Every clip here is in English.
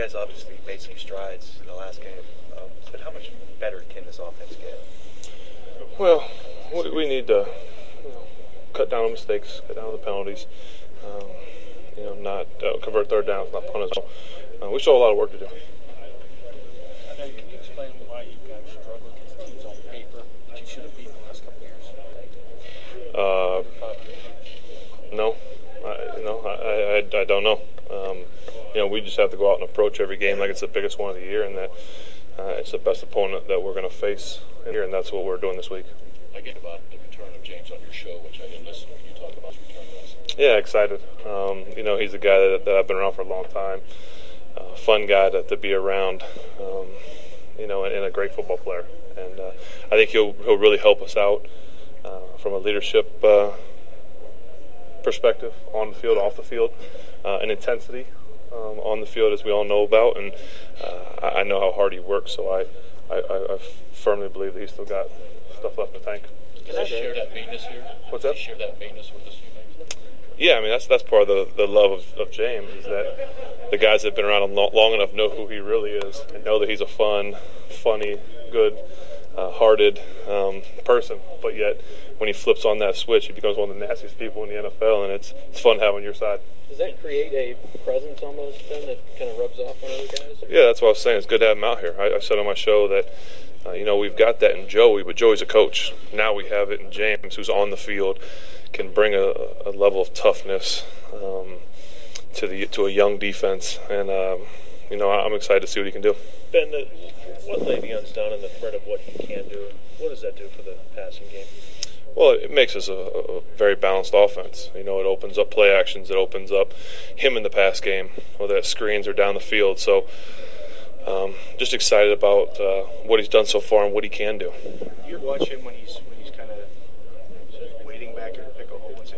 guys obviously made some strides in the last game, but how much better can this offense get? Well, we need to cut down on mistakes, cut down on the penalties, not convert third downs, not punt as well. We still have a lot of work to do. Can you explain why you guys struggle against teams on paper that you should have beaten the last couple of years? No, I don't know. We just have to go out and approach every game like it's the biggest one of the year, and that it's the best opponent that we're going to face here, and that's what we're doing this week. I get about the return of James on your show, which I didn't listen to. Can you talk about his return to us? Yeah, excited. He's a guy that I've been around for a long time. Fun guy to be around, and a great football player. And I think he'll really help us out from a leadership perspective, on the field, off the field, and intensity on the field, as we all know about. And I know how hard he works, so I firmly believe that he's still got stuff left in the tank. Does he share that meanness here? What's that? Does he share that meanness with us? Yeah, I mean, that's part of the love of James, is that the guys that have been around him long enough know who he really is and know that he's a funny, good, hearted person. But yet, when he flips on that switch, he becomes one of the nastiest people in the NFL, and it's fun having your side. Does that create a presence almost then that kind of rubs off on other guys? Yeah, that's what I was saying. It's good to have him out here. I said on my show that we've got that in Joey, but Joey's a coach. Now we have it in James, who's on the field, can bring a level of toughness to a young defense, and I'm excited to see what he can do. Ben, what Le'Veon's done in the threat of what he can do, what does that do for the passing game? Well, it makes us a very balanced offense. It opens up play actions. It opens up him in the pass game, whether that's screens or down the field. So just excited about what he's done so far and what he can do. You watch him when he's kind of waiting back here to pick a hole and say,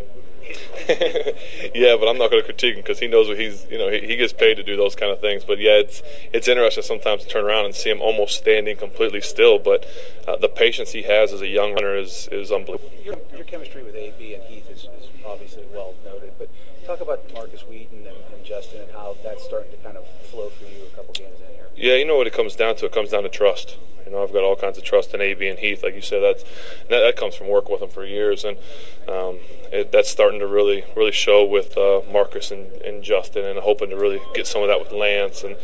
yeah, but I'm not going to critique him because he knows what he gets paid to do those kind of things. But yeah, it's interesting sometimes to turn around and see him almost standing completely still. But the patience he has as a young runner is unbelievable. Your chemistry with AB and Heath is obviously well noted. But talk about Marcus Wheaton and Justin and how that's starting to kind of flow for you a couple games in here. Yeah, you know what it comes down to? It comes down to trust. I've got all kinds of trust in AB and Heath. Like you said, that comes from working with them for years, and that's starting to really show with Marcus and Justin, and hoping to really get some of that with Lance. And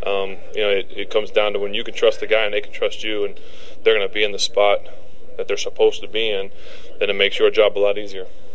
it comes down to when you can trust the guy and they can trust you, and they're going to be in the spot that they're supposed to be in, then it makes your job a lot easier.